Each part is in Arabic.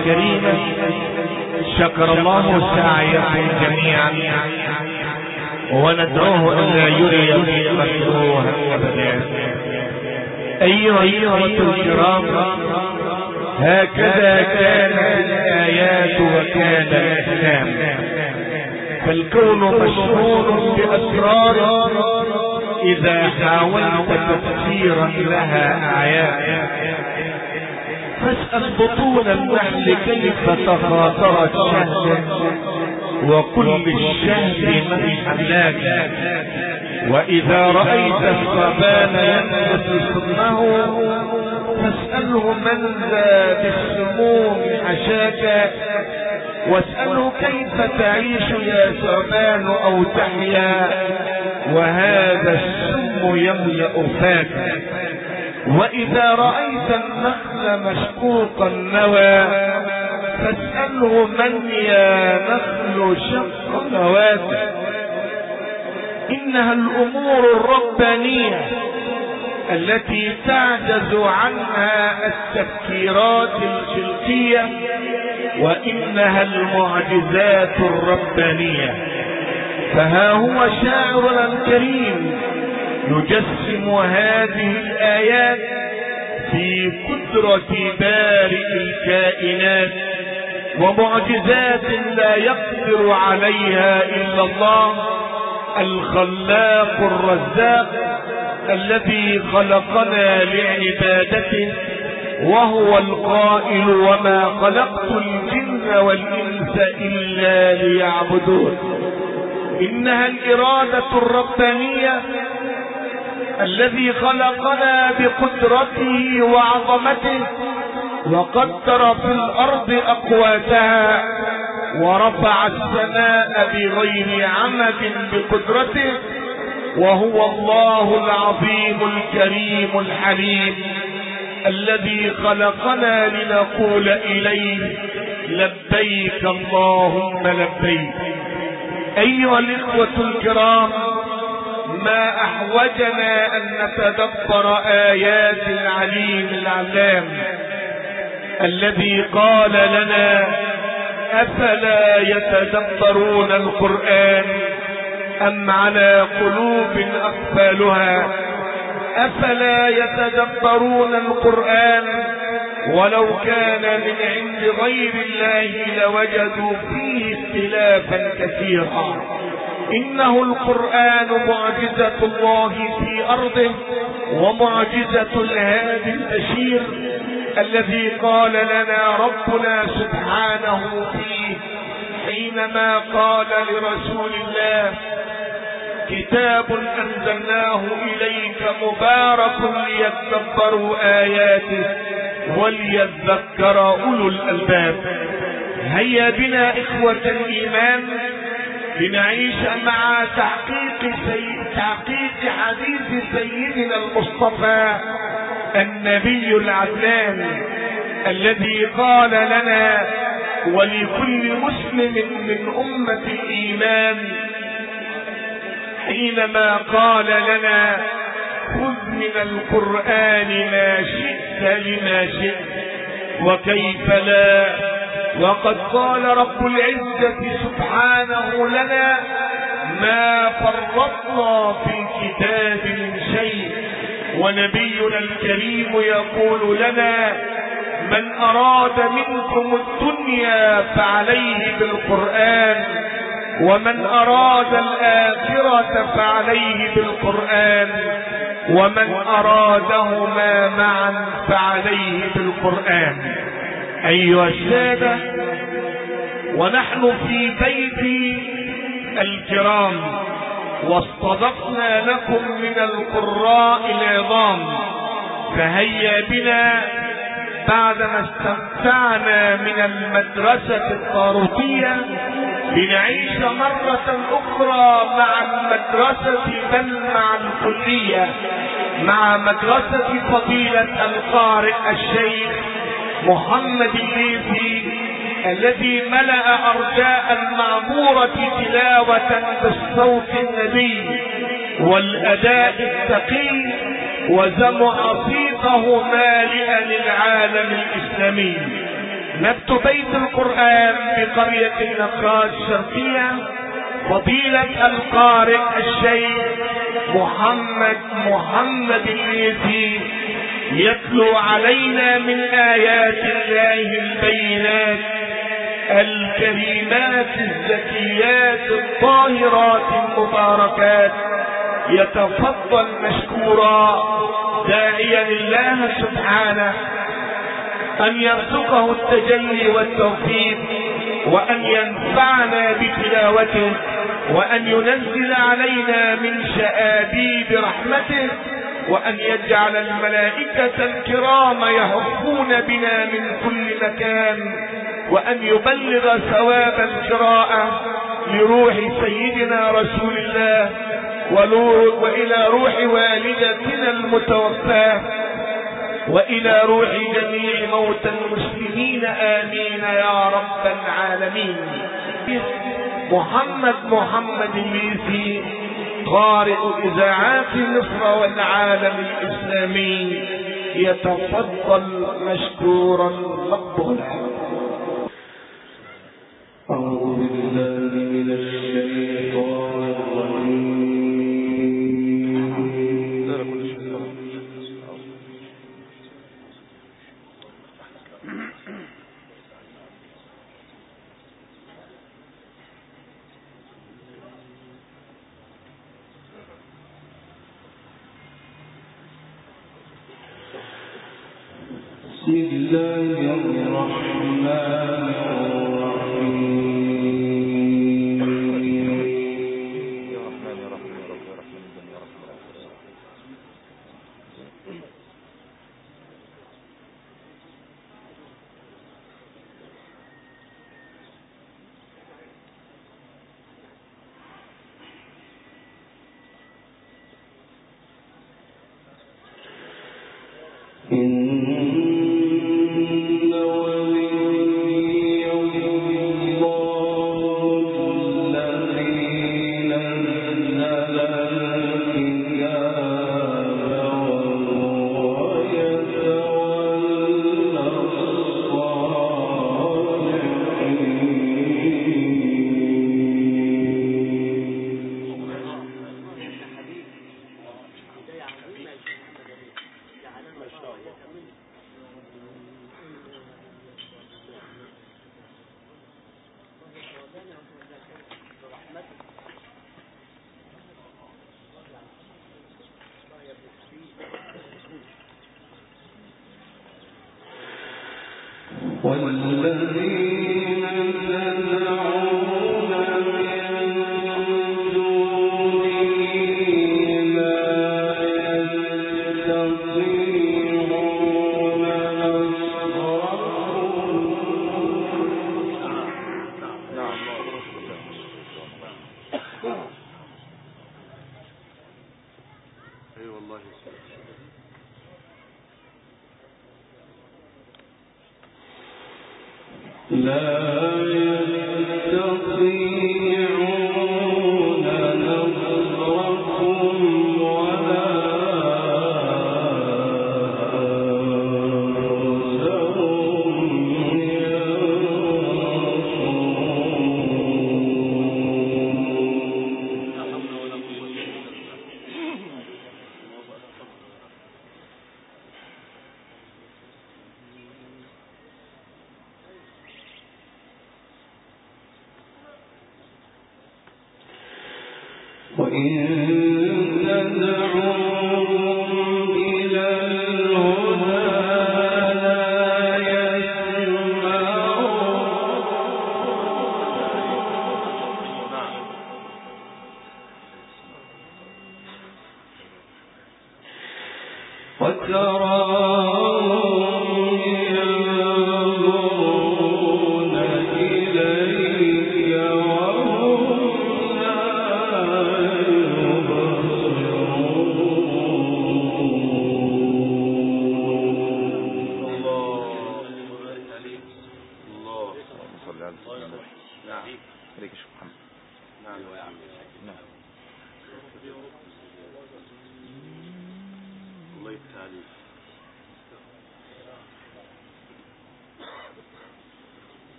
الكريمة. شكر الله سعيكم جميعا وندعوه ألا يري مكروها أبدا. أيها الإخوة الكرام، هكذا كانت الآيات وكان الإسلام. فالكون مشحون بأسرار إذا حاولت تفسيرا لها أعيان. فاسأل بطون النحل كيف تخاطرت شهد وكل الشهد من حلاك. وإذا رأيت الصبان ينبت سمه فاسأله من ذا بالسموم حشاك. واسأله كيف تعيش يا ثعبان أو تحيا وهذا السم يملأ فاك. وإذا رأيت النخل مشقوق النوى فاسأله من يا نخل شق نواك. إنها الأمور الربانية التي تعجز عنها التفكيرات الجلدية، وإنها المعجزات الربانية. فها هو شاعرنا الكريم يجسم هذه الآيات في قدرة بارئ الكائنات ومعجزات لا يقدر عليها إلا الله الخلاق الرزاق الذي خلقنا لعبادته، وهو القائل وما خلقت الجن والإنس إلا ليعبدون. إنها الإرادة الربانية الذي خلقنا بقدرته وعظمته وقدر في الأرض أقواتها ورفع السماء بغير عمد بقدرته، وهو الله العظيم الكريم الحليم الذي خلقنا لنقول إليه لبيك اللهم لبيك. أيها الإخوة الكرام، ما أحوجنا أن نتدبر آيات العليم العلام الذي قال لنا أفلا يتدبرون القرآن أم على قلوب أقفالها. أفلا يتدبرون القرآن ولو كان من عند غير الله لوجدوا فيه اختلافا كثيرا. إنه القرآن معجزة الله في أرضه ومعجزة الهادي البشير الذي قال لنا ربنا سبحانه فيه حينما قال لرسول الله كتاب أنزلناه إليك مبارك ليتدبروا آياته وليذكر أولو الألباب. هيا بنا إخوة الإيمان لنعيش مع تحقيق حديث سيدنا المصطفى النبي العدنان الذي قال لنا ولكل مسلم من أمة الإيمان حينما قال لنا خذ من القرآن ما شئت لما شئت وكيف لا. وقد قال رب العزة سبحانه لنا ما فرطنا في الكتاب من شيء. ونبينا الكريم يقول لنا من أراد منكم الدنيا فعليه بالقرآن ومن أراد الآخرة فعليه بالقرآن ومن أرادهما معا فعليه بالقرآن. أيها السادة، ونحن في بيت الكرام واستضفنا لكم من القراء العظام، فهيا بنا بعدما استمتعنا من المدرسة الطاروسية لنعيش مرة أخرى مع المدرسة بل مع الكلية مع مدرسة فضيلة القارئ الشيخ محمد الليثي الذي ملأ أرجاء المعمورة تلاوة بالصوت النبي والأداء الثقيل وزمع صيته مالئا للعالم الإسلامي. نبت بيت القرآن بقرية النقاش الشرقية، فضيلة القارئ الشيخ محمد الليثي يتلو علينا من آيات الله البينات الكريمات الزكيات الطاهرات المباركات. يتفضل مشكورا داعيا الله سبحانه أن يرزقه التجلي والتوفيق، وأن ينفعنا بتلاوته، وأن ينزل علينا من شآبيب رحمته، وأن يجعل الملائكة الكرام يهفون بنا من كل مكان، وأن يبلغ ثواب القراءة لروح سيدنا رسول الله وإلى روح والدتنا المتوفاة وإلى روح جميع موتى المسلمين آمين يا رب العالمين. محمد الليثي قارئ إذاعات مصر والعالم الإسلامي يتفضل مشكورا مقبولا. أعوذ بالله من الشيطان الرجيم. بسم الله الرحمن الرحيم.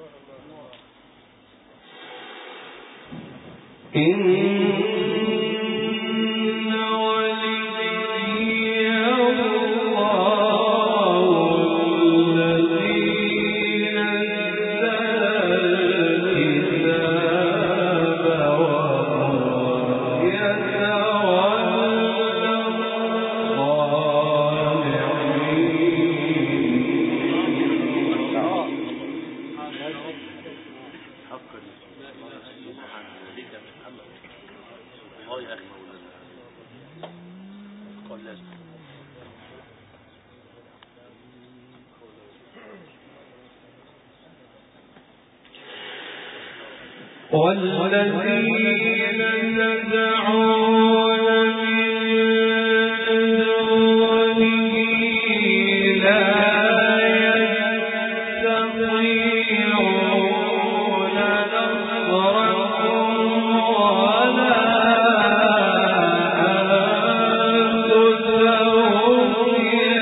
والذين تدعون من دونه لا يستطيعون نصركم ولا أنفسهم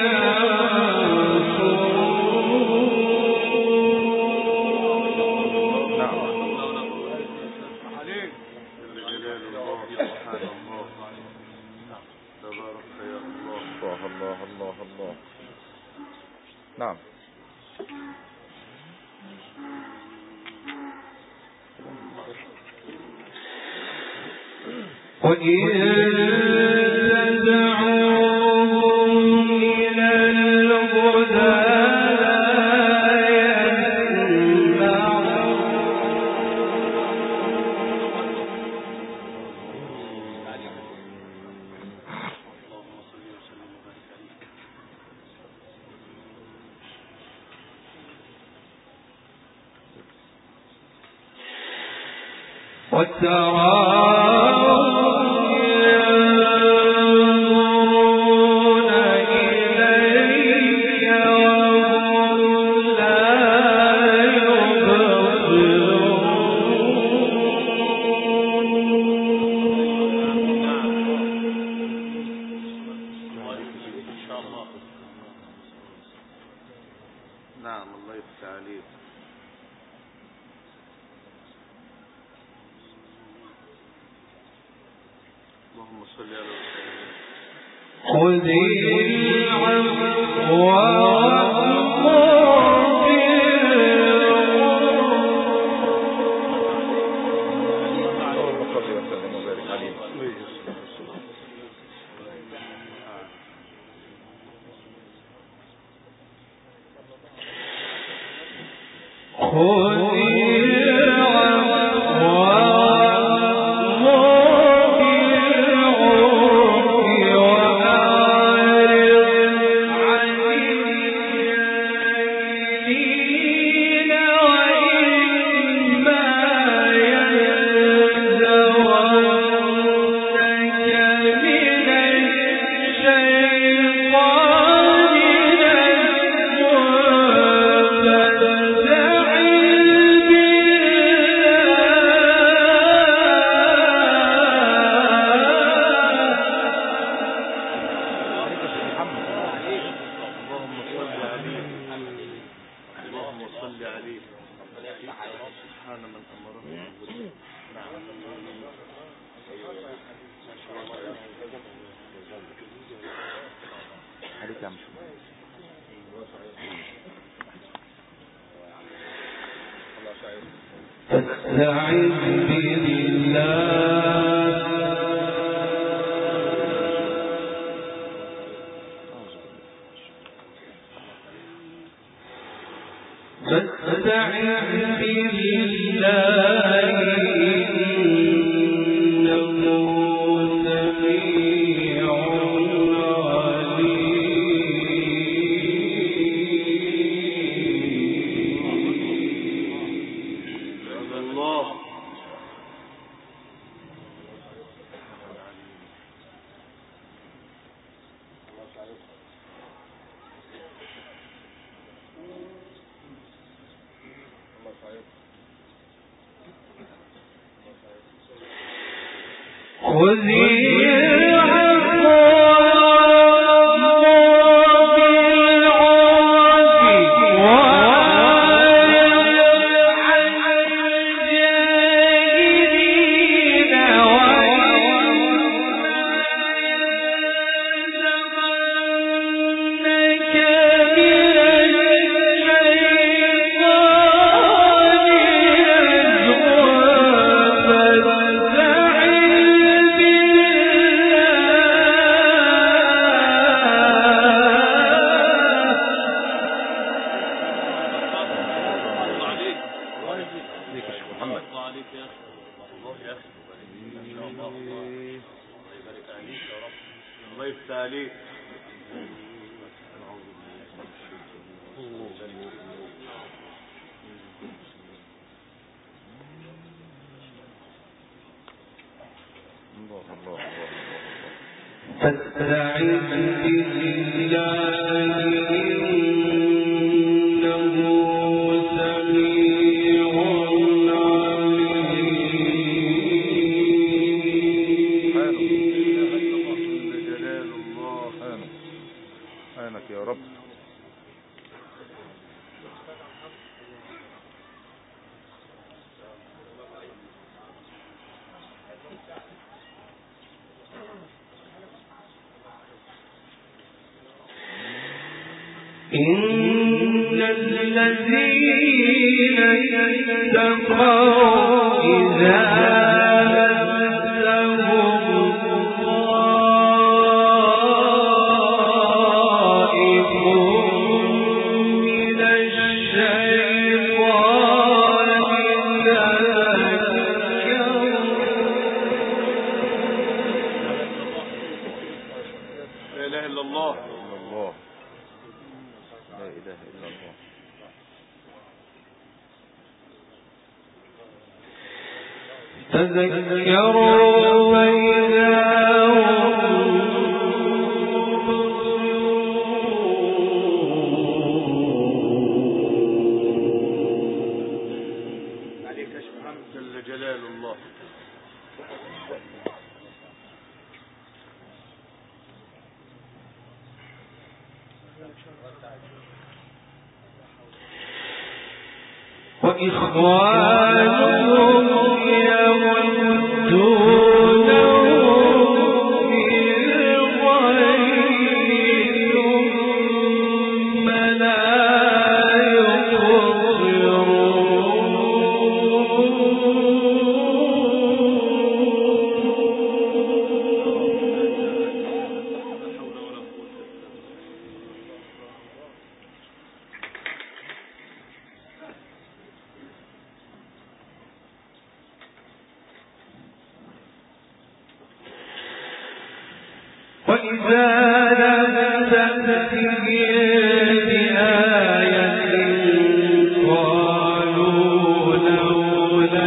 نعم. وإن تدعوهم إلى الهدى لا يسمعون. وتراهم ينظرون إليك وهم لا نعم. الله يفتح عليك. اللهم صل على سيدنا. خذ العفو وأمر اللهم صل وسلم وبارك عليه. خذ فاستعذ عليك يا أخي. الله يا أخي. الله يبارك عليك يا رب. الله يفتح عليك. فاستعذ بالله إنه سميع سبحانك يا رب. إن الذين اتقوا إذا مسهم طائف من الشيطان لا إله إلا الله. لا إله إلا الله. تذكروا فإذا عليك يا شيخ محمد جل جلال الله. وإخوانهم يمدونهم في الغي ثم لا وإذا لم تأتهم بآية قالوا لولا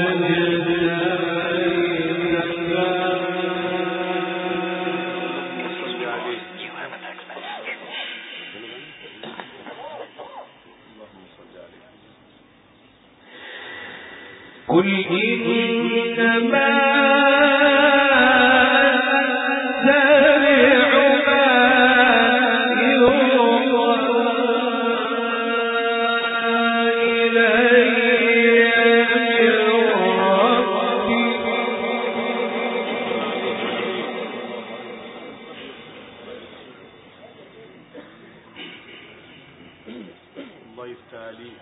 قل إنما الله يفتح عليك.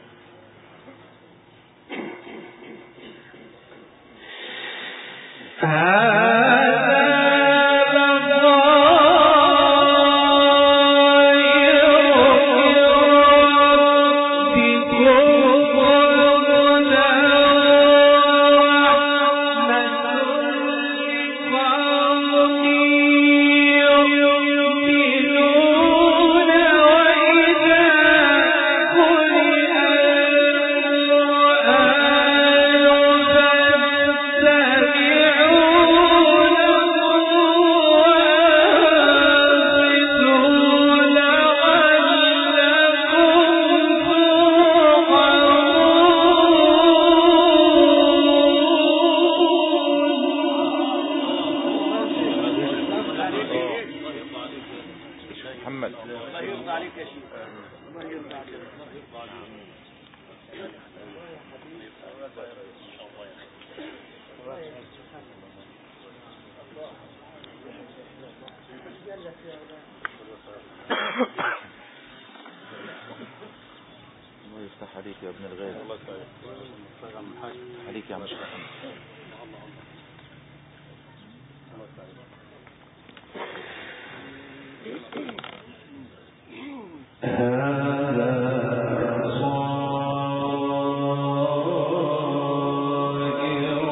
الله يفتح عليك يا ابن الغالي. عليك يا عم الشيخ محمد. هذا صائر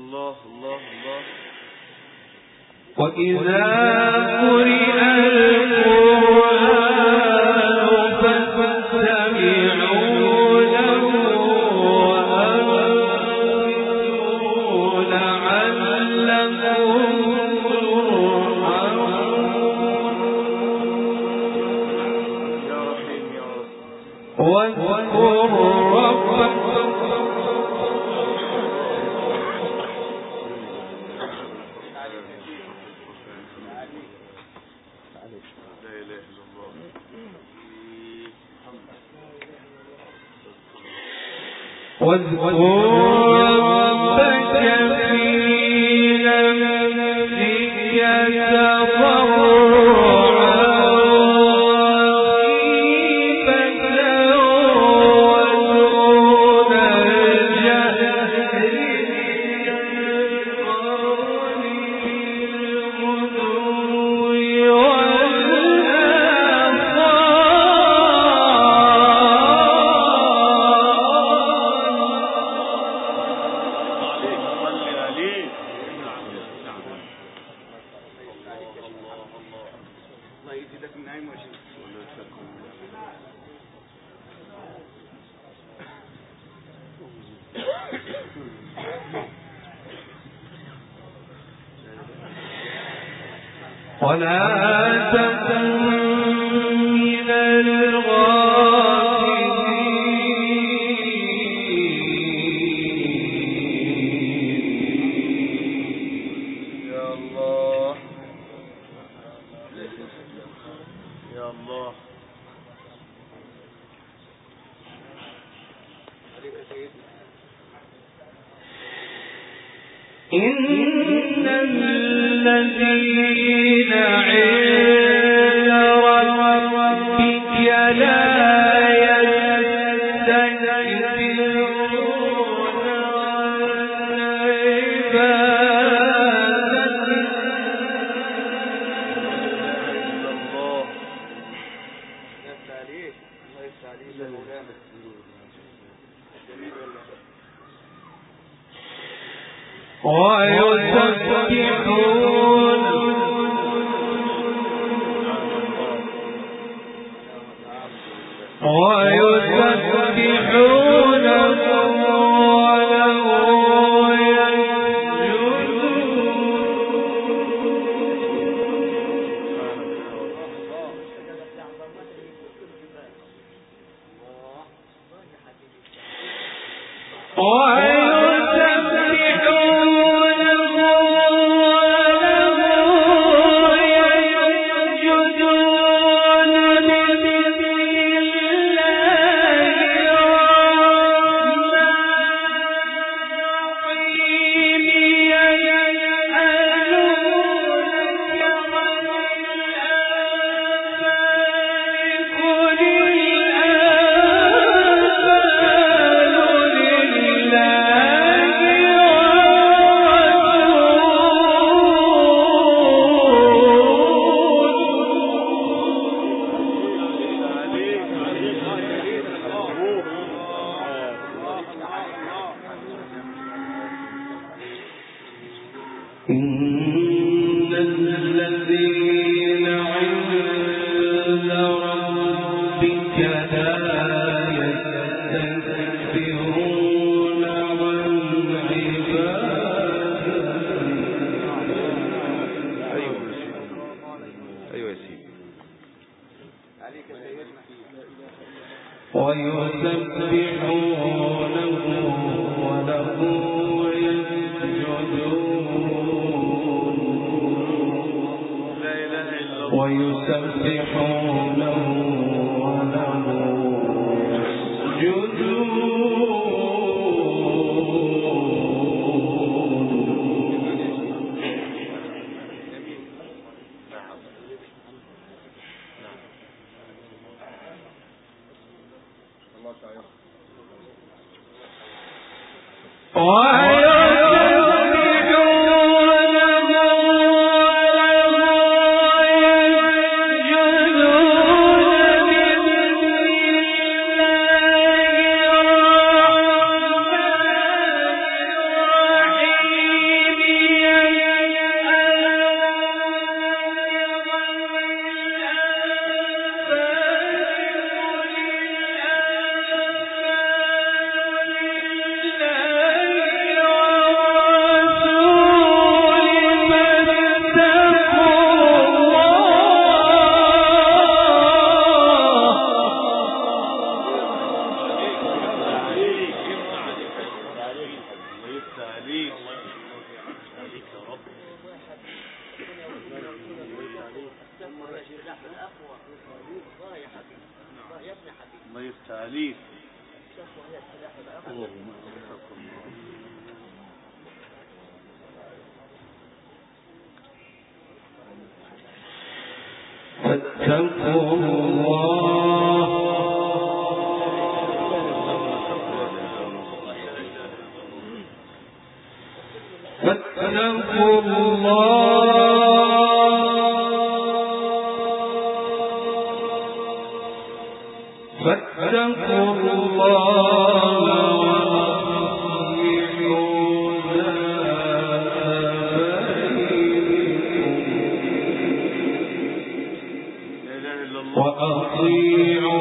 الله الله الله. وإذا قرئ القرآن فاستمعوا له وأنصتوا لعلكم ترحمون. يا رحيم يا رب. واذكر ربك واذكر ربك في نفسك تضرعا وخيفة ودون الجهر من القول بالغدو ولا تكن من الغافلين. يا الله يا الله. إن الذين عند ربك لا يستكبرون عن عبادته ويسبحونه وله إن الذين عند ربك لا يستكبرون عن عبادته. أيوة يا سيدي. ويسبحونه وله ويسبحونه وله الله يفتح عليك. فاتقوا الله فاتقوا وأطيعوا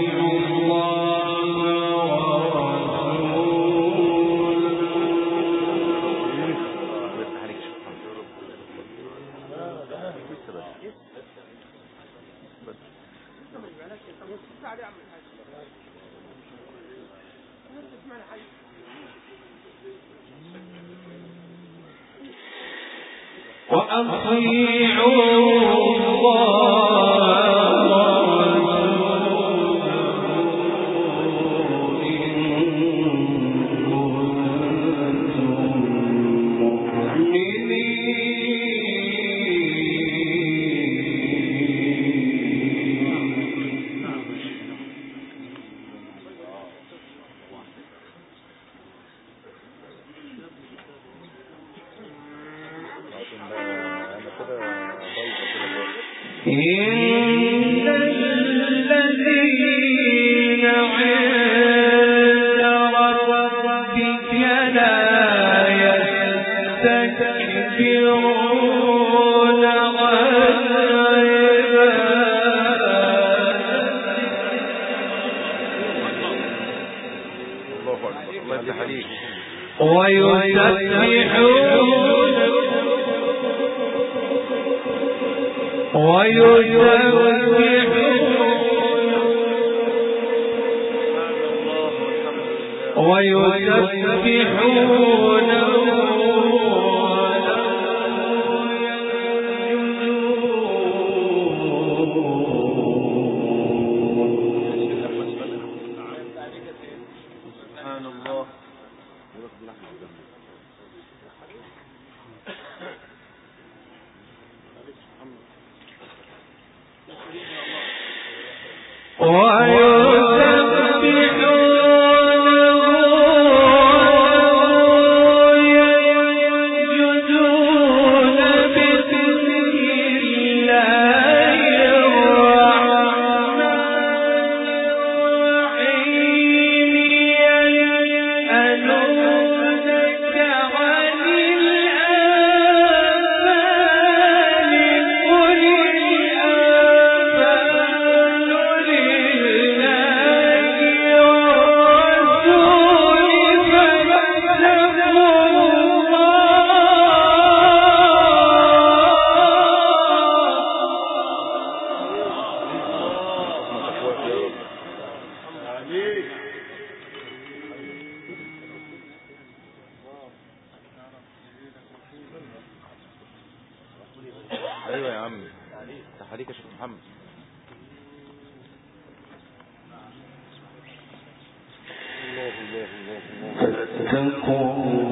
إن الذين عند ربك لا يستكبرون عن عبادته ايوه يا عم تحريك يا شيخ محمد. فاتقوا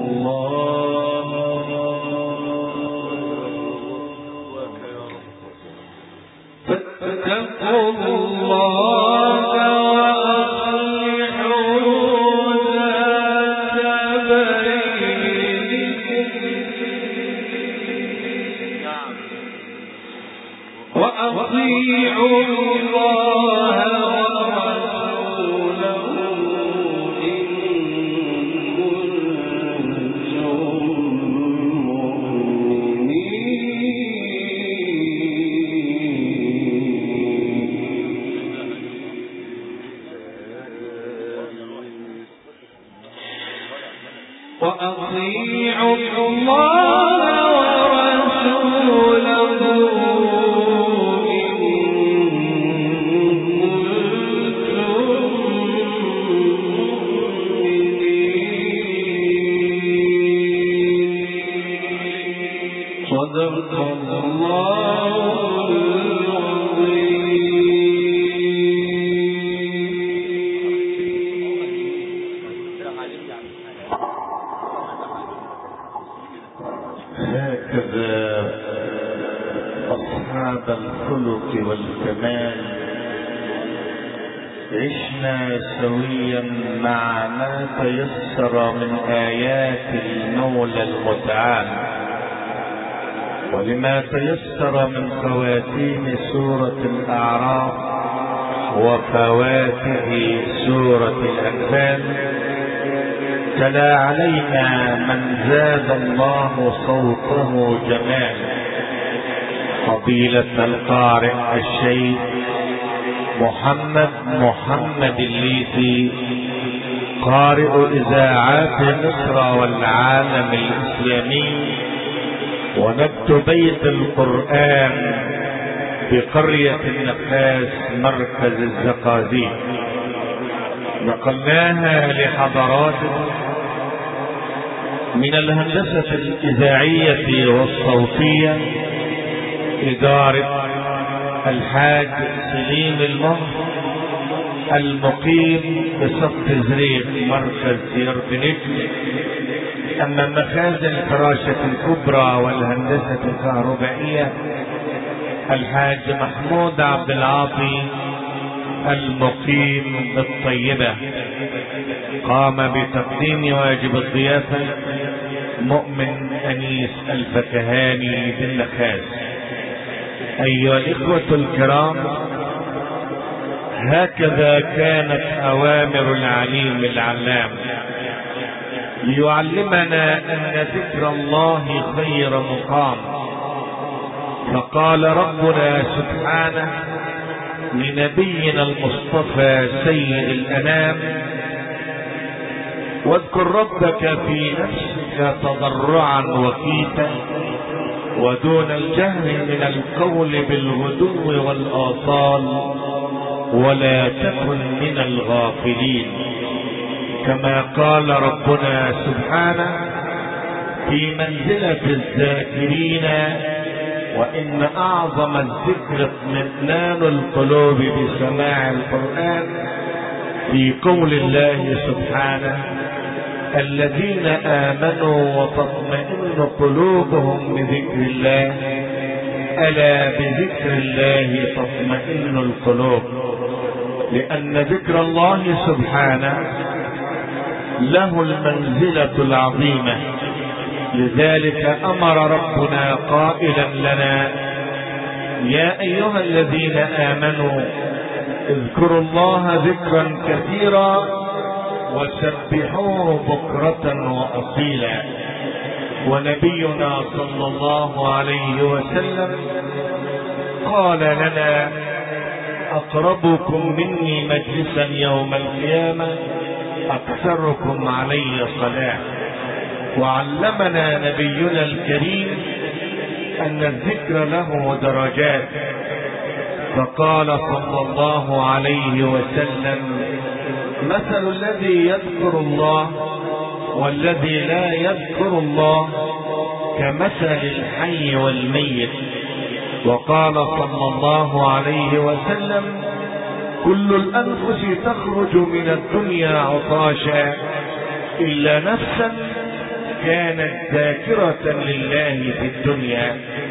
وأطيعوا الله ورسوله إن كنتم مؤمنين وأطيعوا الله ورسوله صدق الله العظيم. هذا الخلق والكمال عشنا سويا مع ما تيسر من آيات المولى المتعال، ولما تيسر من خواتيم سورة الأعراف وفواتح سورة الأنفال. تلا علينا من زاد الله صوته جمال، فضيلة القارئ الشيخ محمد الليثي، قارئ إذاعات مصر والعالم الإسلامي، ونبت بيت القرآن بقرية النخاس مركز الزقازيق. نقلناها لحضراتكم من الهندسة الإذاعية والصوتية إدارة الحاج سليم المهر المقيم بصف زريق مركز يربنجل. أما مخازن الفراشة الكبرى والهندسة الكهربائية الحاج محمود عبد العاطي المقيم بالطيبة. قام بتقديم واجب الضيافة مؤمن أنيس الفكهاني بالنخاس. أيها الإخوة الكرام، هكذا كانت أوامر العليم العلام ليعلمنا أن ذكر الله خير مقام. فقال ربنا سبحانه لنبينا المصطفى سيد الأنام: واذكر ربك في نفسك تضرعا وخيفا ودون الجهر من القول بالغدو والآصال ولا تكن من الغافلين. كما قال ربنا سبحانه في منزلة الذاكرين: وإن أعظم الذكر اطمئنان القلوب بسماع القرآن، في قول الله سبحانه: الذين آمنوا وتطمئن قلوبهم بذكر الله، ألا بذكر الله تطمئن القلوب. لأن ذكر الله سبحانه له المنزلة العظيمة، لذلك أمر ربنا قائلا لنا: يا أيها الذين آمنوا اذكروا الله ذكرا كثيرا وسبحوه بكرة وأصيلا. ونبينا صلى الله عليه وسلم قال لنا: أقربكم مني مجلسا يوم القيامة أكثركم علي صلاة. وعلمنا نبينا الكريم أن الذكر له درجات، فقال صلى الله عليه وسلم: مثل الذي يذكر الله والذي لا يذكر الله كمثل الحي والميت. وقال صلى الله عليه وسلم: كل الأنفس تخرج من الدنيا عطاشا إلا نفسا كانت ذاكرة لله في الدنيا.